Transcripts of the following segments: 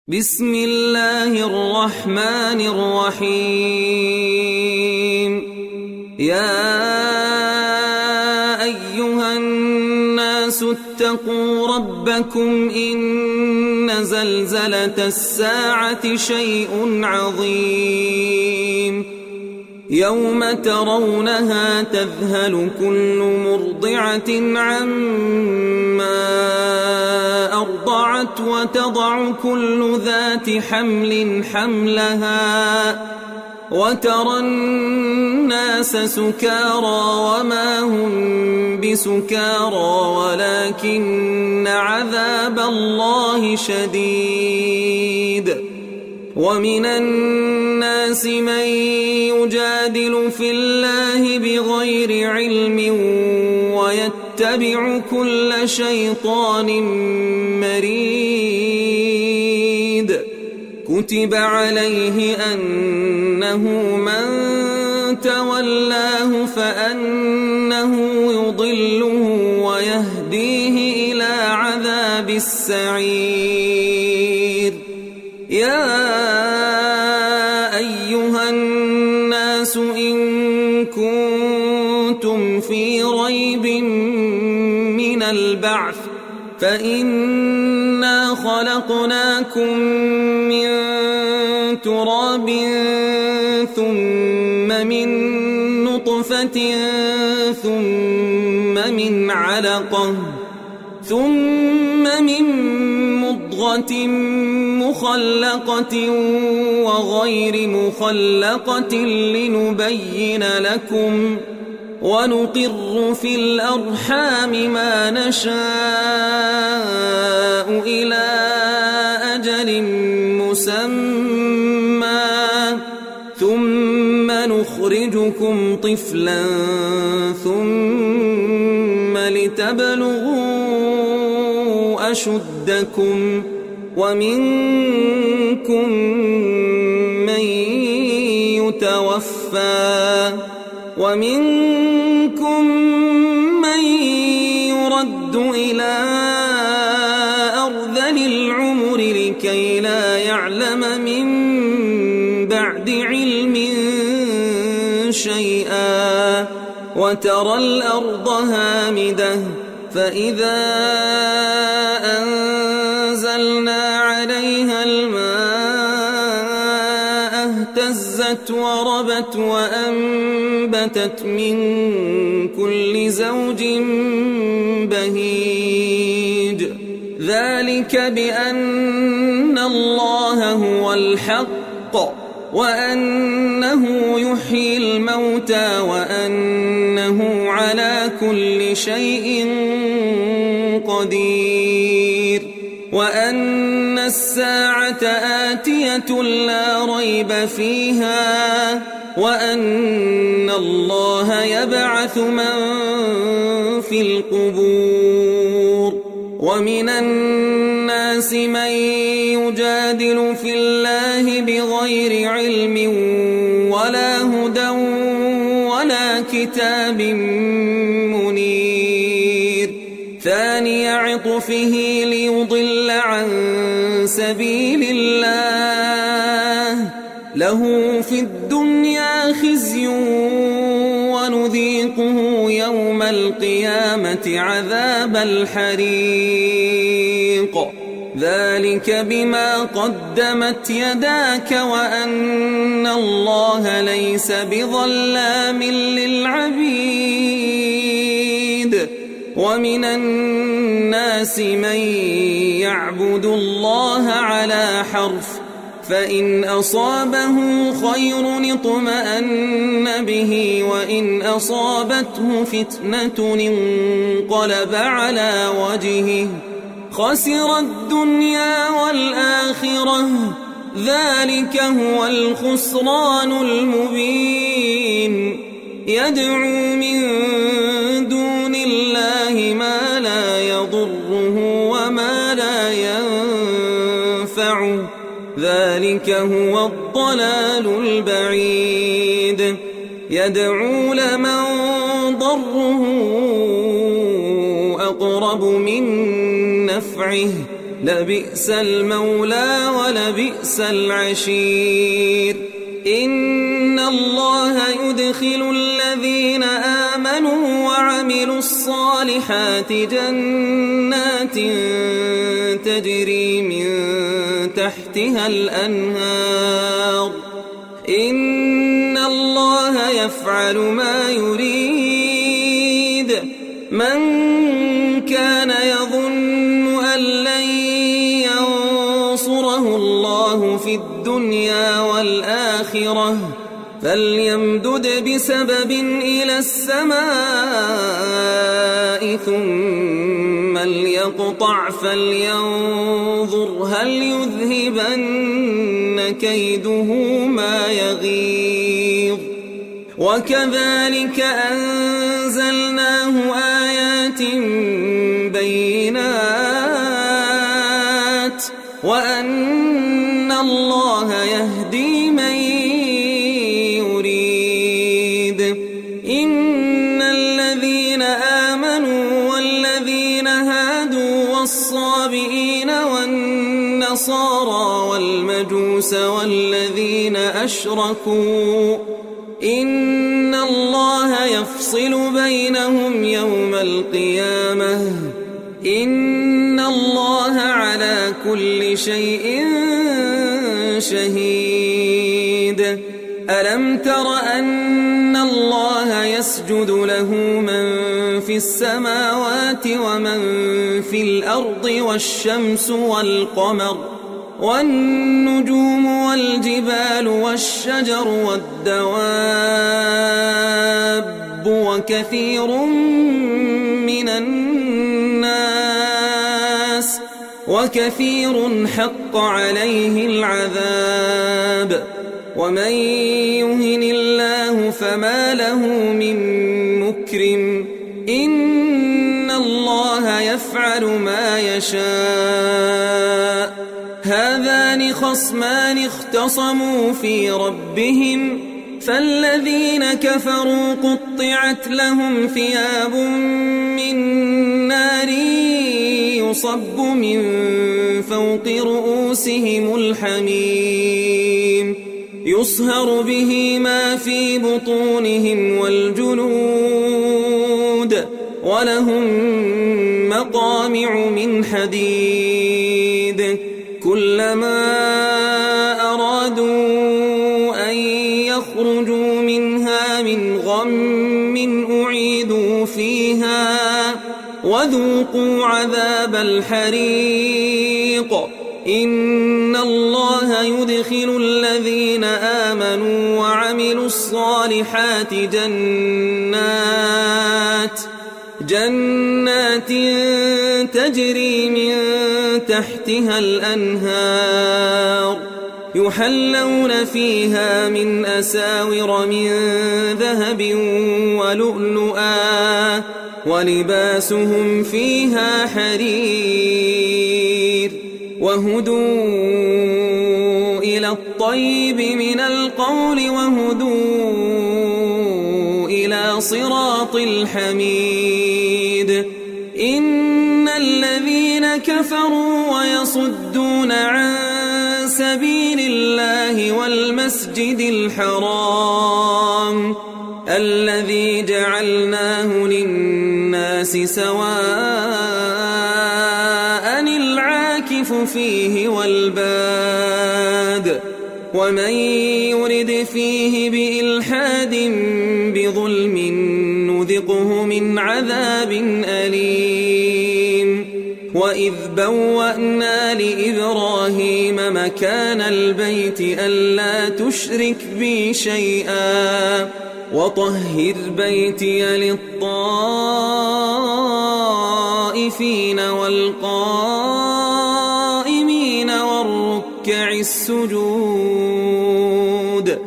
بسم الله الرحمن الرحيم. يا أيها الناس اتقوا ربكم إن زلزلة الساعة شيء عظيم يوم ترونها تذهل كل مرضعة عما أرضعت وتضع كل ذات حمل حملها وترى الناس سكارى وما هم بسكارى ولكن عذاب الله شديد. ومن الناس من يجادل في الله بغير علم ويتبع كل شيطان مريد. كتب عليه أنه من تولاه فأنه يضله ويهديه إلى عذاب السعير. يا أيها الناس إن كنتم في ريب من البعث فإنا خلقناكم من تراب ثم من نطفة ثم من علقة ثم من مضغة مخلقة وغير مخلقة لنبين لكم ونقر في الأرحام ما نشاء إلى أجل مسمى ثم نخرجكم طفلا ثم لتبلغوا أشدكم ومنكم من يتوفى ومنكم من يرد إلى أرذل العمر لكي لا يعلم من بعد علم شيئا وترى الأرض هامدة فإذا أنزلنا عليها الماء اهتزت وربت وأنبتت من كل زوج بهيج. ذلك بأن الله هو الحق وأنه يحيي الموتى وأنه على كل شيء قدير وأن الساعة آتية لا ريب فيها وأن الله يبعث من في القبور. ومن الناس من يجادل في الله بغير علم ولا هدى ولا كتاب منير. ثاني عطفه ليضل عن سبيل الله له في الدنيا خزي ونذيقه يوم القيامة عذاب الحريق. ذلك بما قدمت يداك وأن الله ليس بظلام للعبيد. ومن الناس من يعبد الله على حرف فإن أصابه خير اطمأن به وإن أصابته فتنة انقلب على وجهه خسر الدنيا والآخرة ذلك هو الخسران المبين. يدعو من دون الله ما لا يضره وما لا ينفعه ذلك هو الضلال البعيد. يدعو لمن ضره أقرب من نفعه لبئس المولى ولبئس العشير إن الله يدخل الذين آمنوا وعملوا الصالحات جنات تجري من تحتها الأنهار إن الله يفعل ما يريد من كان يظن أن لن ينصره الله في الدنيا والآخرة فليمدد بسبب إلى السماء ثم ليقطع فلينظر هل يذهبن كيده ما يغيظ وكذلك أنزلناه آيات بينات وأن الله يهدي من يريد إن الذين آمنوا والذين هادوا والصابئين والنصارى والمجوس والذين أشركوا إن الله يفصل بينهم يوم القيامة إن الله على كل شيء شهيد ألم تر أن الله يسجد له من في السماوات ومن في الأرض والشمس والقمر والنجوم والجبال والشجر والدواب وكثير من الناس وكثير حق عليه العذاب ومن يهن الله فما له من مكرم إن الله يفعل ما يشاء هذان خصمان اختصموا في ربهم فالذين كفروا قطعت لهم ثياب من نار يصب من فوق رؤوسهم الحميم يصهر به ما في بطونهم والجلود ولهم مقامع من حديد كلما أرادوا أن يخرجوا منها من غم أعيدوا فيها وذوقوا عذاب الحريق إن الله يدخل الذين آمنوا وعملوا الصالحات جنات تجري من تحتها الأنهار يحلون فيها من أساور من ذهب ولؤلؤا ولباسهم فيها حرير وهدوا إلى الطيب من القول وهدوا إلى صراط الحميد إن الذين كفروا ويصدون عن سبيل الله والمسجد الحرام الذي جعلناه للناس سواء العاكف فيه والباد ومن يرد فيه بإلحاد بظلم نذقه من عذاب أليم وإذ بوأنا لإبراهيم مكان البيت ألا تشرك بي شيئا وطهر بيتي للطائفين والقائمين والركع السجود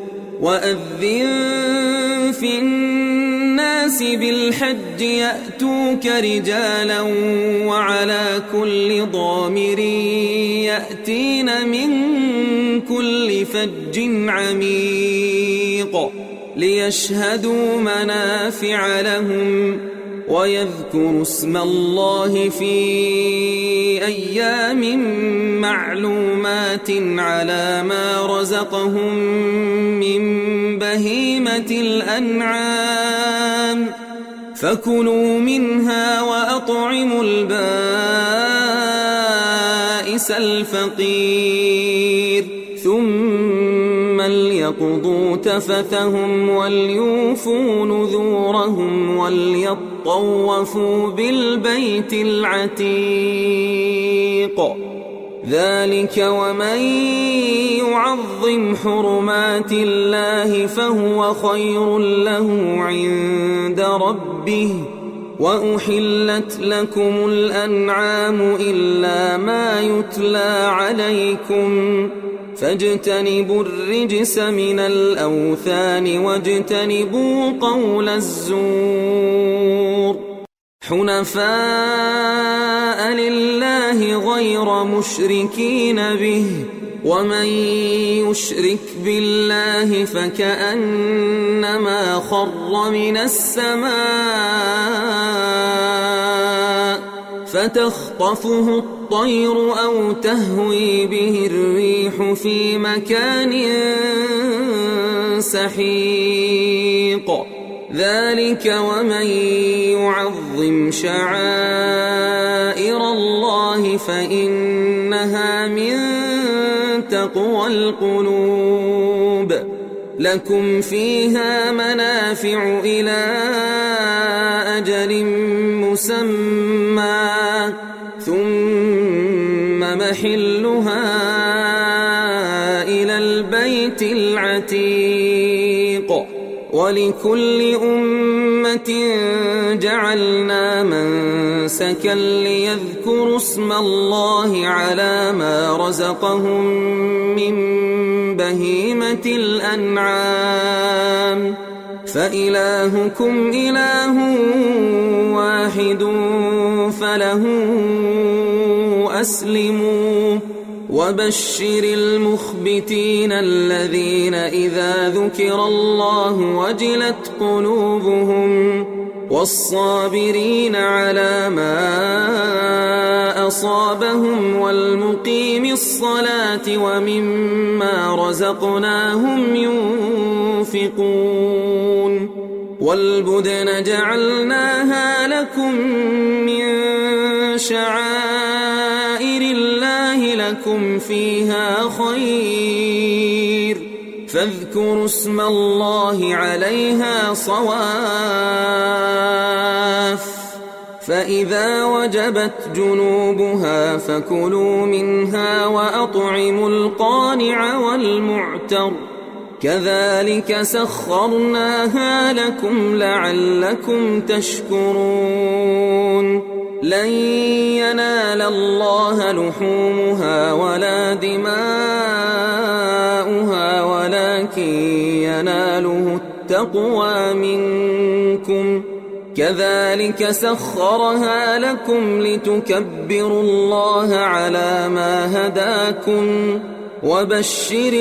وأذن في الناس بالحج يأتوك رجالا وعلى كل ضامر يأتين من كل فج عميق ليشهدوا منافع لهم ويذكروا اسم الله في أيام معلومات على ما رزقهم من بهيمة الأنعام فكلوا منها وأطعموا البائس الفقير ثم ليقضوا تفثهم وليوفوا نذورهم وليطوفوا بالبيت العتيق ذلك ومن يعظم حرمات الله فهو خير له عند ربه وأحلت لكم الأنعام إلا ما يتلى عليكم فاجتنبوا الرجس من الأوثان واجتنبوا قول الزور حنفاء لله غير مشركين به ومن يشرك بالله فكأنما خر من السماء فتخطفه الطير أو تهوي به الريح في مكان سحيق ذلك ومن يعظم شعائر الله فإنها من تقوى القلوب لكم فيها منافع إلى أجل مسمى ثم محلها إلى البيت العتيق ولكل أمة جعلنا منسكا ليذكروا اسم الله على ما رزقهم من بهيمة الأنعام فإلهكم إله واحد فله أسلموا وبشر المخبتين الذين إذا ذكر الله وجلت قلوبهم والصابرين على ما أصابهم والمقيم الصلاة ومما رزقناهم ينفقون والبدن جعلناها لكم من شعائر الله لكم فيها خير فاذكروا اسم الله عليها صواف فإذا وجبت جنوبها فكلوا منها وأطعموا القانع والمعتر كذلك سخرناها لكم لعلكم تشكرون لن ينال الله لحومها ولا دماؤها ولكن يناله التقوى منكم كذلك سخرها لكم لتكبروا الله على ما هداكم وبشر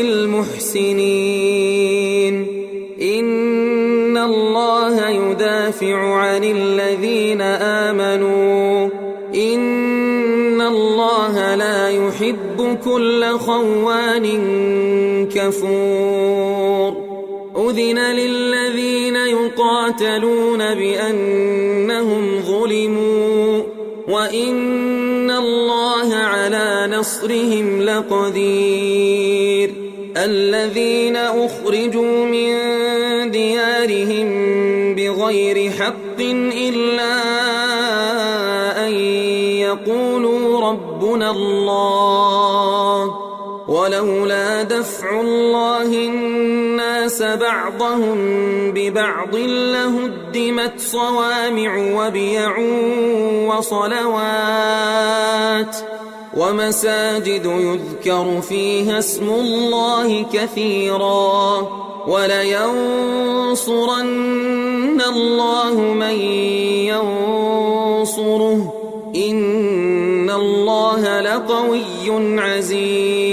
المحسنين إن الله يدافع عن الذين آمنوا إن الله لا يحب كل خوان كفور أذن للذين يقاتلون بأنهم ظلموا وإن الله على نصرهم لقدير الذين أخرجوا من ديارهم بغير حق إلا أن يقولوا ربنا الله ولولا دفع الله الناس بعضهم ببعض لهدمت صوامع وبيع وصلوات ومساجد يذكر فيها اسم الله كثيرا ولينصرن الله من ينصره إن الله لقوي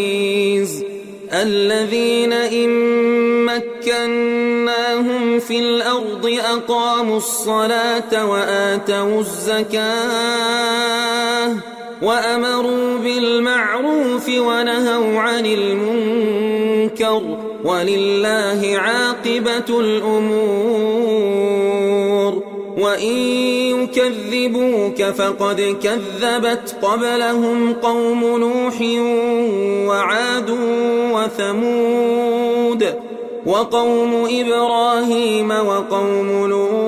عزيز الذين إن مكناهم في الأرض أقاموا الصلاة وآتوا الزكاة وأمروا بالمعروف ونهوا عن المنكر ولله عاقبة الأمور وإن يكذبوك فقد كذبت قبلهم قوم نوح وعاد وثمود وقوم إبراهيم وقوم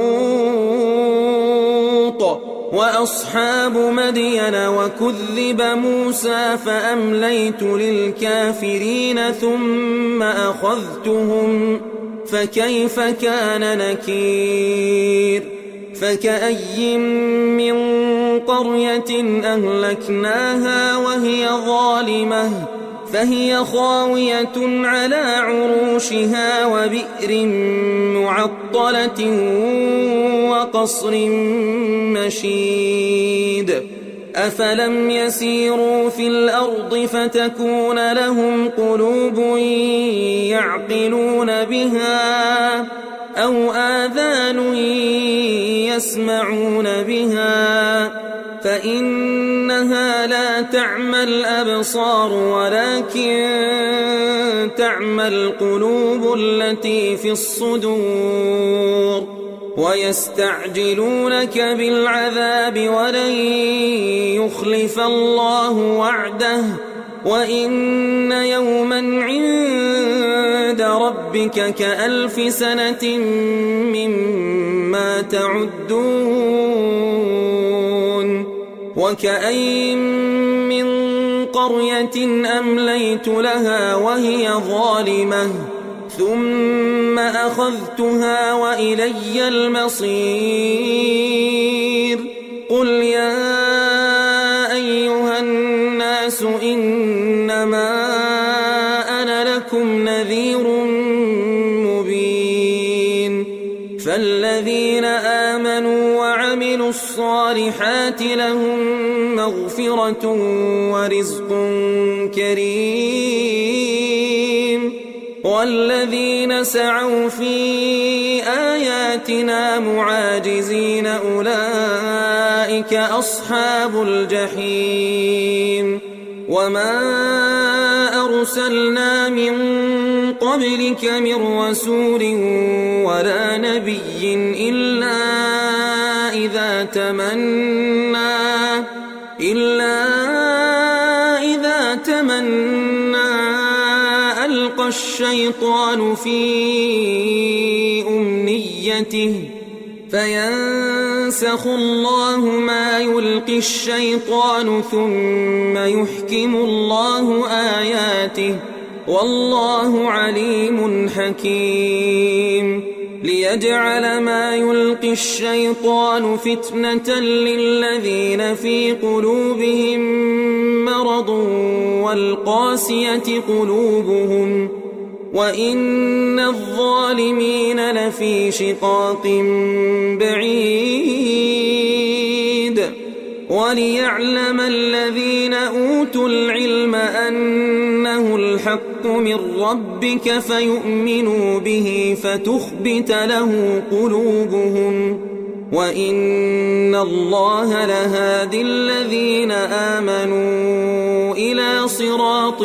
لوط وأصحاب مدين وكذب موسى فأمليت للكافرين ثم أخذتهم فكيف كان نكير فكأي من قرية أهلكناها وهي ظالمة فهي خاوية على عروشها وبئر معطلة وقصر مشيد أفلم يسيروا في الأرض فتكون لهم قلوب يعقلون بها أو آذان يسمعون بها فإنها لا تعمى الأبصار ولكن تعمى القلوب التي في الصدور ويستعجلونك بالعذاب ولن يخلف الله وعده وإن يوما عند ربك كألف سنة مما تعدون وكأي من قرية أمليت لها وهي ظالمة ثم أخذتها وإلي المصير قل يا أيها الناس إنما أنا لكم نذير مبين فالذين آمنوا وعملوا الصالحات لهم مغفرة ورزق كريم والذين سعوا في آياتنا معاجزين أولئك أصحاب الجحيم وما أرسلنا من قبلك من رسول ولا نبي إلا إذا تمنى ألقى الشيطان في أمنيته فينسخ الله ما يلقي الشيطان ثم يحكم الله آياته والله عليم حكيم ليجعل ما يلقي الشيطان فتنة للذين في قلوبهم مرض والقاسية قلوبهم وإن الظالمين لفي شقاق بعيد وليعلم الذين أوتوا العلم أنه الحق من ربك فيؤمنوا به فتخبت له قلوبهم وإن الله لهادي الذين آمنوا إلى صراط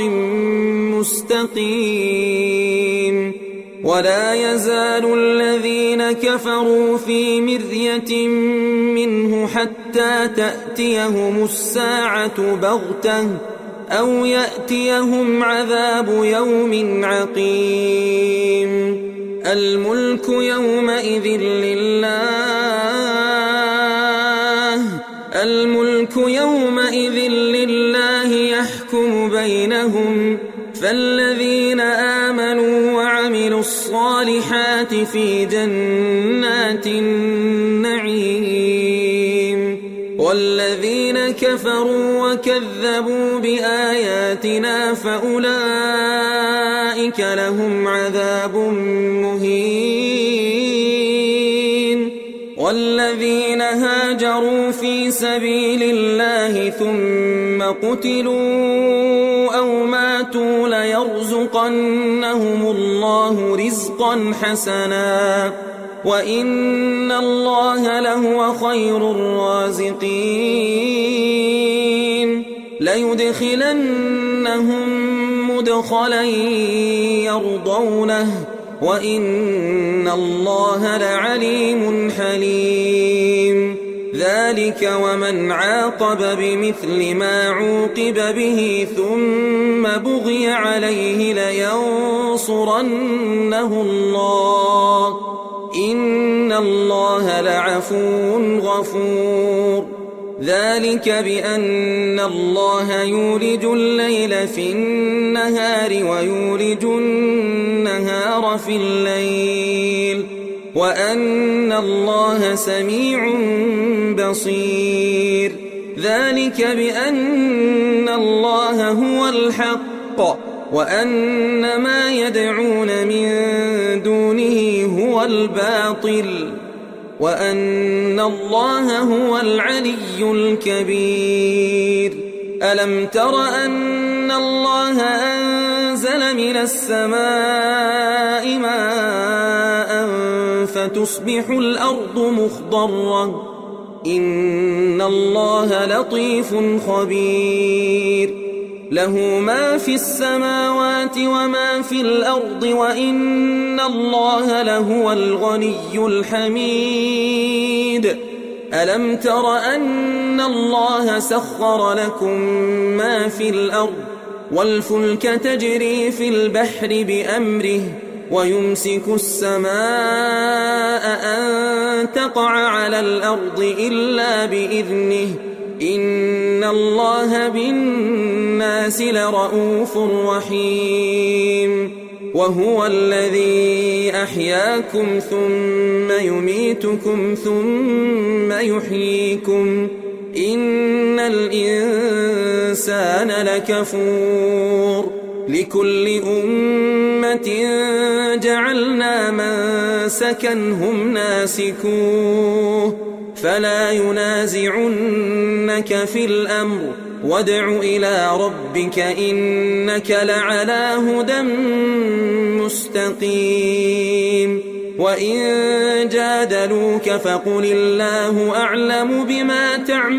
مستقيم ولا يزال الذين كفروا في مرية منه حتى تأتيهم الساعة بغتة أو يأتيهم عذاب يوم عقيم الملك يومئذ لله يحكم بينهم فالذين آمنوا وعملوا الصالحات في جنات النعيم والذين كفروا وكذبوا بآياتنا فأولئك لهم عذاب مهين والذين هاجروا في سبيل الله ثم قتلوا أو ماتوا ليرزقنهم الله رزقا حسنا وإن الله لهو خير الرازقين ليدخلنهم مدخلا يرضونه وإن الله لعليم حليم ذلك ومن عاقب بمثل ما عوقب به ثم بغي عليه لينصرنه الله إن الله لعفو غفور ذلك بأن الله يولج الليل في النهار ويولج النهار في الليل وأن الله سميع بصير ذلك بأن الله هو الحق وأن ما يدعون من دونه هو الباطل وأن الله هو العلي الكبير ألم تر أن الله أنزل من السماء ماء فتصبح الأرض مخضرة إن الله لطيف خبير له ما في السماوات وما في الأرض وإن الله لهو الغني الحميد ألم تر أن الله سخر لكم ما في الأرض والفلك تجري في البحر بأمره ويمسك السماء أن تقع على الأرض إلا بإذنه إن الله بالناس لرؤوف رحيم وهو الذي أحياكم ثم يميتكم ثم يحييكم إن الإنسان لكفور لكل أمة جعلنا منسكا هم ناسكوه فلا ينازعنك في الأمر وادع إلى ربك إنك لعلى هدى مستقيم وإن جادلوك فقل الله أعلم بما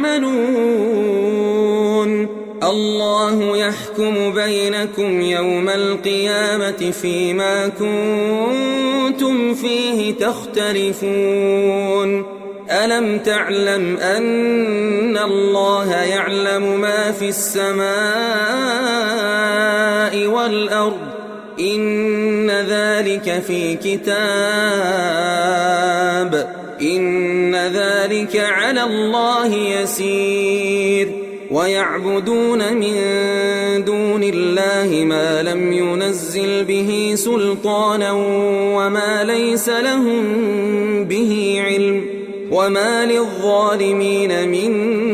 تعملون الله يحكم بينكم يوم القيامة فيما كنتم فيه تختلفون ألم تعلم أن الله يعلم ما في السماء والأرض إن ذلك في كتاب إن ذلك على الله يسير ويعبدون من دون الله ما لم ينزل به سلطانا وما ليس لهم به علم وما للظالمين من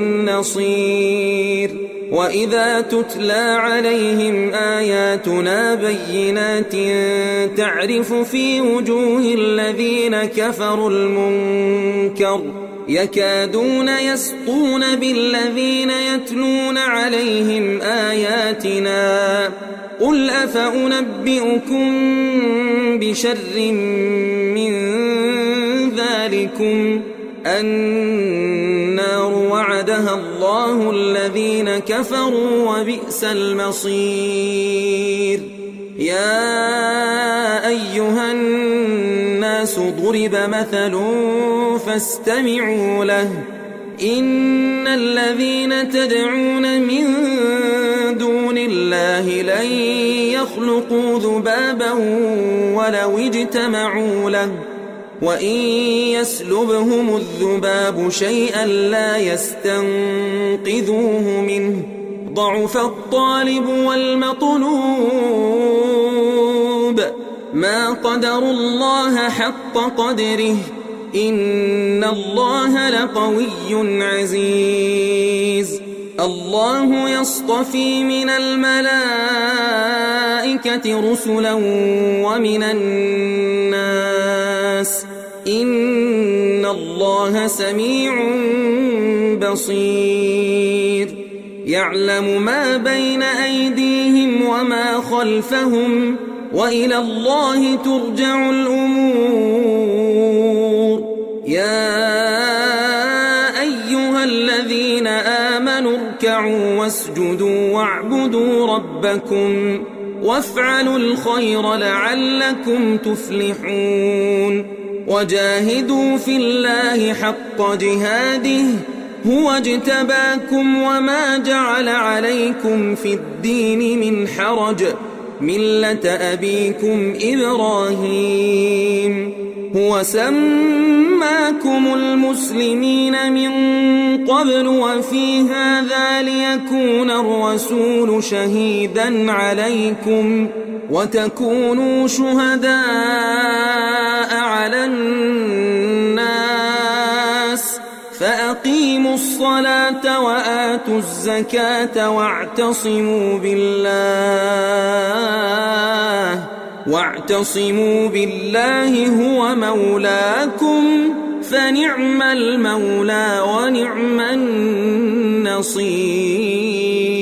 نصير وإذا تتلى عليهم آياتنا بينات تعرف في وجوه الذين كفروا المنكر يكادون يسطون بالذين يتلون عليهم آياتنا قل أفأنبئكم بشر من ذلكم النار وعدها الله الذين كفروا وبئس المصير يا أيها الناس ضرب مثل فاستمعوا له إن الذين تدعون من دون الله لن يخلقوا ذبابا ولو اجتمعوا له وإن يسلبهم الذباب شيئا لا يستنقذوه منه ضعف الطالب والمطلوب ما قدروا الله حق قدره إن الله لقوي عزيز الله يصطفي من الملائكة رسلا ومن الناس إن الله سميع بصير يعلم ما بين أيديهم وما خلفهم وإلى الله ترجع الأمور. يا أيها الذين آمنوا اركعوا واسجدوا واعبدوا ربكم وافعلوا الخير لعلكم تفلحون. وجاهدوا في الله حق جهاده هو اجتباكم وما جعل عليكم في الدين من حرج ملة أبيكم إبراهيم هو سماكم المسلمين من قبل وفي هذا ليكون الرسول شهيدا عليكم وتكونوا شهداء على الناس فأقيموا الصلاة وآتوا الزكاة واعتصموا بالله هو مولاكم فنعم المولى ونعم النصير.